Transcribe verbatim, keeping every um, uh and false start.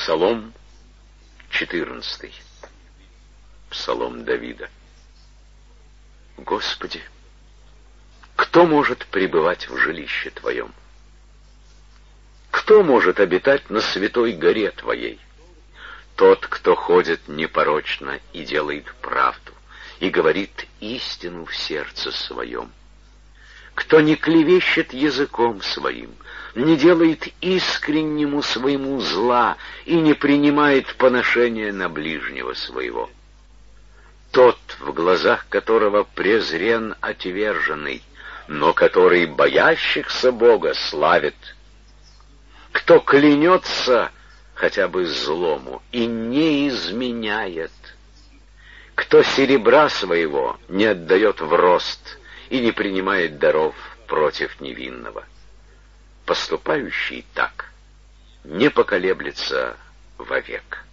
Псалом четырнадцатый. Псалом Давида. Господи, кто может пребывать в жилище Твоем? Кто может обитать на святой горе Твоей? Тот, кто ходит непорочно и делает правду, и говорит истину в сердце своем. Кто не клевещет языком своим, не делает искреннему своему зла и не принимает поношения на ближнего своего. Тот, в глазах которого презрен отверженный, но который боящихся Бога славит. Кто клянется хотя бы злому и не изменяет. Кто серебра своего не отдает в рост и не принимает даров против невинного. Поступающий так не поколеблется вовек.